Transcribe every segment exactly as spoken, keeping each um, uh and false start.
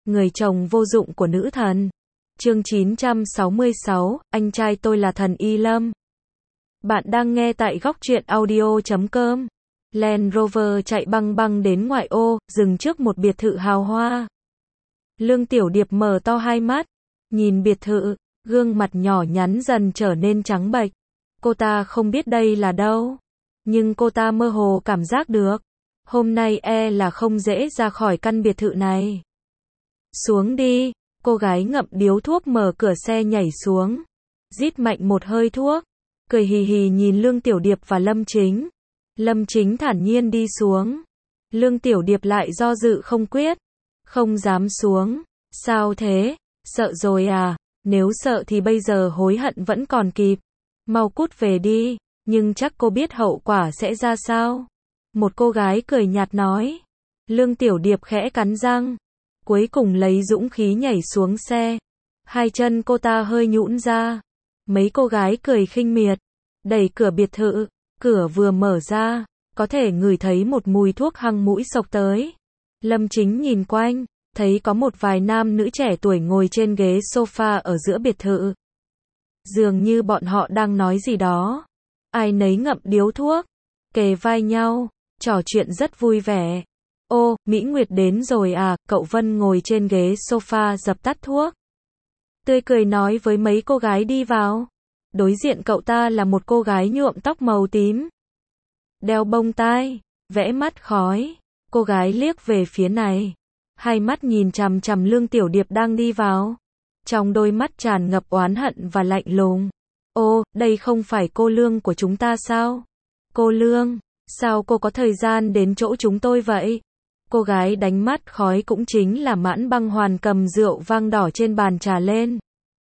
người chồng vô dụng của nữ thần. Chương chín trăm sáu mươi sáu, anh trai tôi là thần Y Lâm. Bạn đang nghe tại góc truyện audio chấm com. Land Rover chạy băng băng đến ngoại ô, dừng trước một biệt thự hào hoa. Lương Tiểu Điệp mở to hai mắt, nhìn biệt thự, gương mặt nhỏ nhắn dần trở nên trắng bệch. Cô ta không biết đây là đâu, nhưng cô ta mơ hồ cảm giác được, hôm nay e là không dễ ra khỏi căn biệt thự này. Xuống đi, cô gái ngậm điếu thuốc mở cửa xe nhảy xuống, rít mạnh một hơi thuốc, cười hì hì nhìn Lương Tiểu Điệp và Lâm Chính. Lâm Chính thản nhiên đi xuống, Lương Tiểu Điệp lại do dự không quyết, không dám xuống. Sao thế, sợ rồi à? Nếu sợ thì bây giờ hối hận vẫn còn kịp, mau cút về đi. Nhưng chắc cô biết hậu quả sẽ ra sao? Một cô gái cười nhạt nói. Lương Tiểu Điệp khẽ cắn răng, cuối cùng lấy dũng khí nhảy xuống xe. Hai chân cô ta hơi nhũn ra. Mấy cô gái cười khinh miệt, đẩy cửa biệt thự. Cửa vừa mở ra, có thể ngửi thấy một mùi thuốc hăng mũi xộc tới. Lâm Chính nhìn quanh, thấy có một vài nam nữ trẻ tuổi ngồi trên ghế sofa ở giữa biệt thự. Dường như bọn họ đang nói gì đó. Ai nấy ngậm điếu thuốc, kề vai nhau, trò chuyện rất vui vẻ. Ô, Mỹ Nguyệt đến rồi à? Cậu Vân ngồi trên ghế sofa dập tắt thuốc, tươi cười nói với mấy cô gái đi vào. Đối diện cậu ta là một cô gái nhuộm tóc màu tím, đeo bông tai, vẽ mắt khói. Cô gái liếc về phía này, hai mắt nhìn chằm chằm Lương Tiểu Điệp đang đi vào, trong đôi mắt tràn ngập oán hận và lạnh lùng. Ô, đây không phải cô Lương của chúng ta sao? Cô Lương, sao cô có thời gian đến chỗ chúng tôi vậy? Cô gái đánh mắt khói cũng chính là Mãn Băng Hoàn cầm rượu vang đỏ trên bàn trà lên,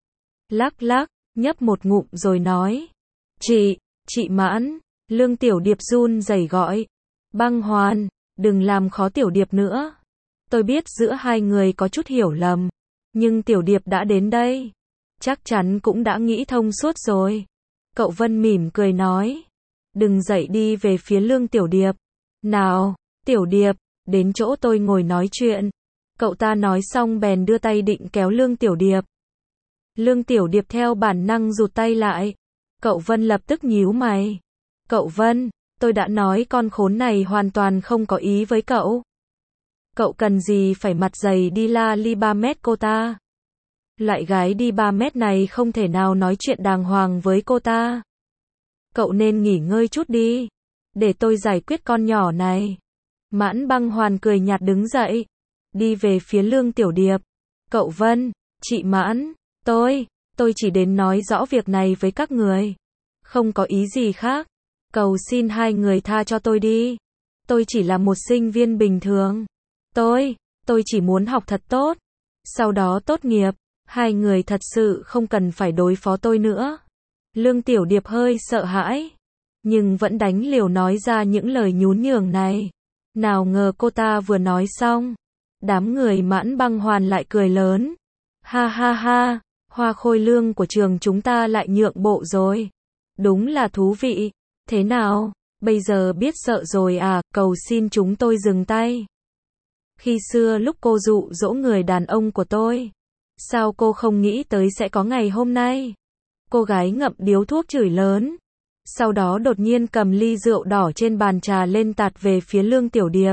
lắc lắc, nhấp một ngụm rồi nói. Chị, chị Mãn. Lương Tiểu Điệp run rẩy gọi. Băng Hoàn, đừng làm khó Tiểu Điệp nữa. Tôi biết giữa hai người có chút hiểu lầm, nhưng Tiểu Điệp đã đến đây, chắc chắn cũng đã nghĩ thông suốt rồi. Cậu Vân mỉm cười nói. Đừng dậy, đi về phía Lương Tiểu Điệp. Nào, Tiểu Điệp, đến chỗ tôi ngồi nói chuyện. Cậu ta nói xong bèn đưa tay định kéo Lương Tiểu Điệp. Lương Tiểu Điệp theo bản năng rụt tay lại. Cậu Vân lập tức nhíu mày. Cậu Vân, tôi đã nói con khốn này hoàn toàn không có ý với cậu. Cậu cần gì phải mặt dày đi la li ba mét cô ta. Loại gái đi ba mét này không thể nào nói chuyện đàng hoàng với cô ta. Cậu nên nghỉ ngơi chút đi, để tôi giải quyết con nhỏ này. Mãn Băng Hoàn cười nhạt đứng dậy, đi về phía Lương Tiểu Điệp. Cậu Vân, chị Mãn, tôi, tôi chỉ đến nói rõ việc này với các người, không có ý gì khác. Cầu xin hai người tha cho tôi đi. Tôi chỉ là một sinh viên bình thường. Tôi, tôi chỉ muốn học thật tốt, sau đó tốt nghiệp. Hai người thật sự không cần phải đối phó tôi nữa. Lương Tiểu Điệp hơi sợ hãi, nhưng vẫn đánh liều nói ra những lời nhún nhường này. Nào ngờ cô ta vừa nói xong, đám người Mãn Băng Hoàn lại cười lớn. Ha ha ha, hoa khôi lương của trường chúng ta lại nhượng bộ rồi. Đúng là thú vị. Thế nào, bây giờ biết sợ rồi à? Cầu xin chúng tôi dừng tay. Khi xưa lúc cô dụ dỗ người đàn ông của tôi, sao cô không nghĩ tới sẽ có ngày hôm nay? Cô gái ngậm điếu thuốc chửi lớn, sau đó đột nhiên cầm ly rượu đỏ trên bàn trà lên tạt về phía Lương Tiểu Điệp.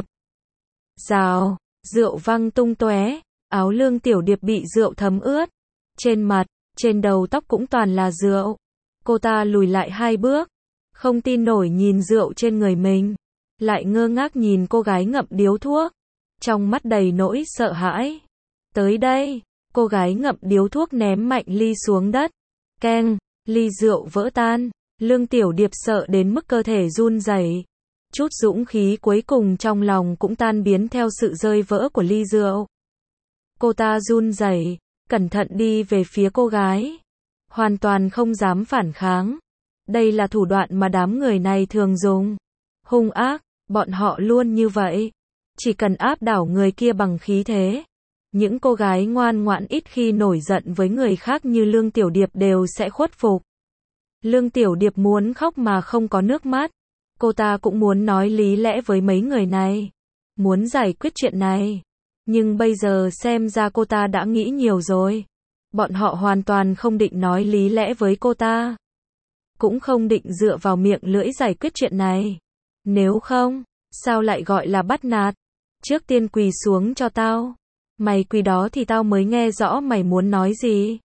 Rào, rượu văng tung tóe, áo Lương Tiểu Điệp bị rượu thấm ướt, trên mặt, trên đầu tóc cũng toàn là rượu. Cô ta lùi lại hai bước, không tin nổi nhìn rượu trên người mình, lại ngơ ngác nhìn cô gái ngậm điếu thuốc, trong mắt đầy nỗi sợ hãi. Tới đây, cô gái ngậm điếu thuốc ném mạnh ly xuống đất. Keng, ly rượu vỡ tan. Lương Tiểu Điệp sợ đến mức cơ thể run rẩy. Chút dũng khí cuối cùng trong lòng cũng tan biến theo sự rơi vỡ của ly rượu. Cô ta run rẩy, cẩn thận đi về phía cô gái, hoàn toàn không dám phản kháng. Đây là thủ đoạn mà đám người này thường dùng. Hung ác, bọn họ luôn như vậy. Chỉ cần áp đảo người kia bằng khí thế. Những cô gái ngoan ngoãn ít khi nổi giận với người khác như Lương Tiểu Điệp đều sẽ khuất phục. Lương Tiểu Điệp muốn khóc mà không có nước mắt. Cô ta cũng muốn nói lý lẽ với mấy người này, muốn giải quyết chuyện này. Nhưng bây giờ xem ra cô ta đã nghĩ nhiều rồi. Bọn họ hoàn toàn không định nói lý lẽ với cô ta. Cũng không định dựa vào miệng lưỡi giải quyết chuyện này. Nếu không, sao lại gọi là bắt nạt? Trước tiên quỳ xuống cho tao. Mày quỳ đó thì tao mới nghe rõ mày muốn nói gì.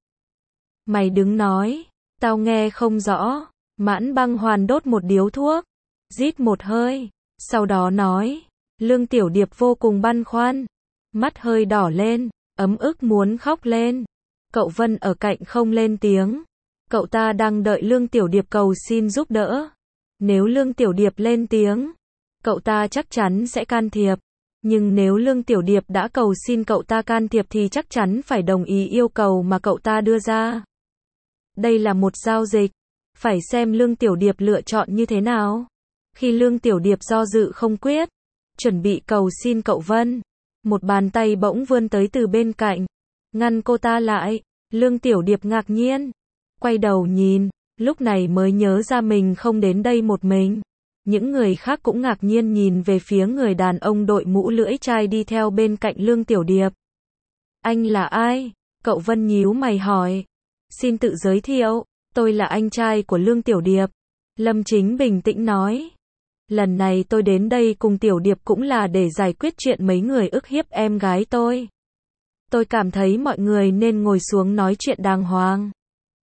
Mày đứng nói, tao nghe không rõ. Mãn Băng Hoàn đốt một điếu thuốc, rít một hơi, sau đó nói. Lương Tiểu Điệp vô cùng băn khoăn, mắt hơi đỏ lên, ấm ức muốn khóc lên. Cậu Vân ở cạnh không lên tiếng. Cậu ta đang đợi Lương Tiểu Điệp cầu xin giúp đỡ. Nếu Lương Tiểu Điệp lên tiếng, cậu ta chắc chắn sẽ can thiệp. Nhưng nếu Lương Tiểu Điệp đã cầu xin cậu ta can thiệp thì chắc chắn phải đồng ý yêu cầu mà cậu ta đưa ra. Đây là một giao dịch, phải xem Lương Tiểu Điệp lựa chọn như thế nào. Khi Lương Tiểu Điệp do dự không quyết, chuẩn bị cầu xin cậu Vân, một bàn tay bỗng vươn tới từ bên cạnh, ngăn cô ta lại. Lương Tiểu Điệp ngạc nhiên, quay đầu nhìn, lúc này mới nhớ ra mình không đến đây một mình. Những người khác cũng ngạc nhiên nhìn về phía người đàn ông đội mũ lưỡi chai đi theo bên cạnh Lương Tiểu Điệp. Anh là ai? Cậu Vân nhíu mày hỏi. Xin tự giới thiệu, tôi là anh trai của Lương Tiểu Điệp. Lâm Chính bình tĩnh nói. Lần này tôi đến đây cùng Tiểu Điệp cũng là để giải quyết chuyện mấy người ức hiếp em gái tôi. Tôi cảm thấy mọi người nên ngồi xuống nói chuyện đàng hoàng.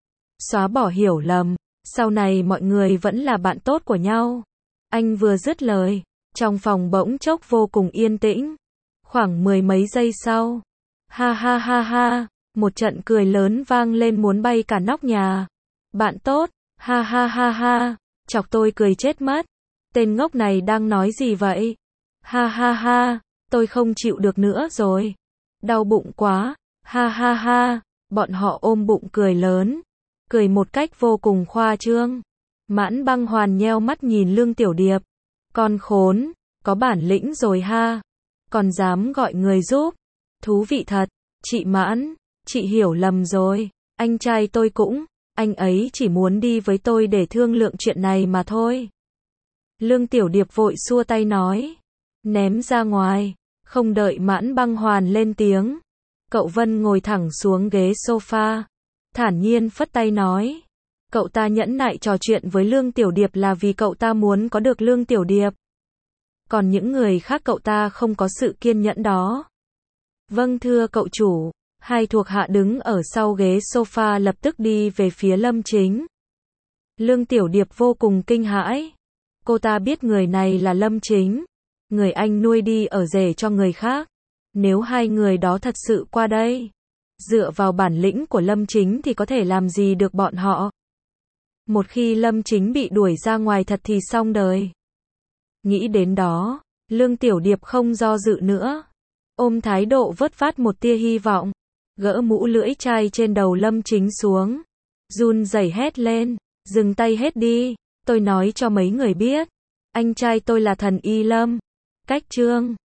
Xóa bỏ hiểu lầm, sau này mọi người vẫn là bạn tốt của nhau. Anh vừa dứt lời, trong phòng bỗng chốc vô cùng yên tĩnh. Khoảng mười mấy giây sau, ha ha ha ha, một trận cười lớn vang lên muốn bay cả nóc nhà. Bạn tốt, ha ha ha ha, chọc tôi cười chết mất. Tên ngốc này đang nói gì vậy? Ha ha ha, tôi không chịu được nữa rồi. Đau bụng quá, ha ha ha, bọn họ ôm bụng cười lớn. Cười một cách vô cùng khoa trương. Mãn Băng Hoàn nheo mắt nhìn Lương Tiểu Điệp. Con khốn, có bản lĩnh rồi ha. Còn dám gọi người giúp. Thú vị thật, chị Mãn, chị hiểu lầm rồi. Anh trai tôi cũng, anh ấy chỉ muốn đi với tôi để thương lượng chuyện này mà thôi. Lương Tiểu Điệp vội xua tay nói. Ném ra ngoài, không đợi Mãn Băng Hoàn lên tiếng. Cậu Vân ngồi thẳng xuống ghế sofa, thản nhiên phất tay nói. Cậu ta nhẫn nại trò chuyện với Lương Tiểu Điệp là vì cậu ta muốn có được Lương Tiểu Điệp. Còn những người khác cậu ta không có sự kiên nhẫn đó. Vâng thưa cậu chủ. Hai thuộc hạ đứng ở sau ghế sofa lập tức đi về phía Lâm Chính. Lương Tiểu Điệp vô cùng kinh hãi. Cô ta biết người này là Lâm Chính, người anh nuôi đi ở rể cho người khác. Nếu hai người đó thật sự qua đây, dựa vào bản lĩnh của Lâm Chính thì có thể làm gì được bọn họ. Một khi Lâm Chính bị đuổi ra ngoài thật thì xong đời. Nghĩ đến đó, Lương Tiểu Điệp không do dự nữa, ôm thái độ vớt vát một tia hy vọng, gỡ mũ lưỡi chai trên đầu Lâm Chính xuống, run rẩy hét lên, dừng tay hết đi, tôi nói cho mấy người biết, anh trai tôi là thần Y Lâm. Cách chương